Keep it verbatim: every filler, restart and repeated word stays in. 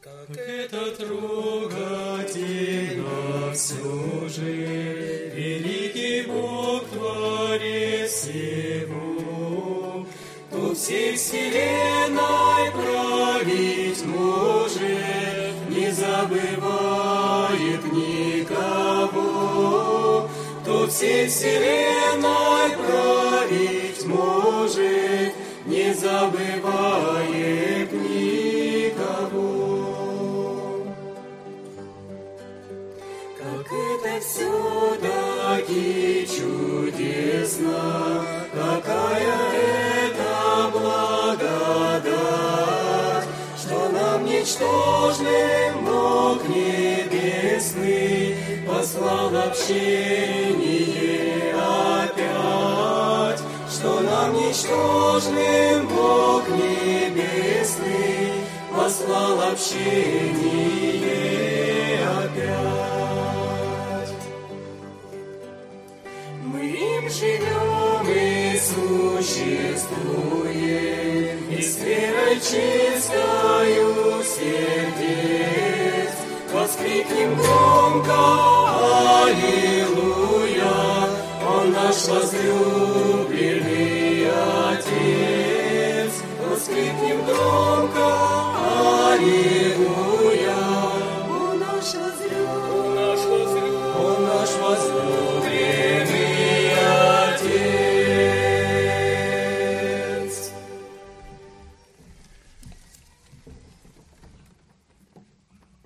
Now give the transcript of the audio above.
Как это трогательно все же, великий Бог творец всего, кто всей вселенной править может, не забывает никого, кто всей вселенной править может, не забывает никого. Как это все-таки чудесно, какая это благодать, что нам ничтожным Бог Небесный послал общение опять, что нам ничтожным Бог Небесный послал общение опять. Мы им живем и существуем, и с верой чистою сердец воскликнем громко «Аллилуйя!» Он наш возлюбленный Отец. Воскликнем громко «Аллилуйя!»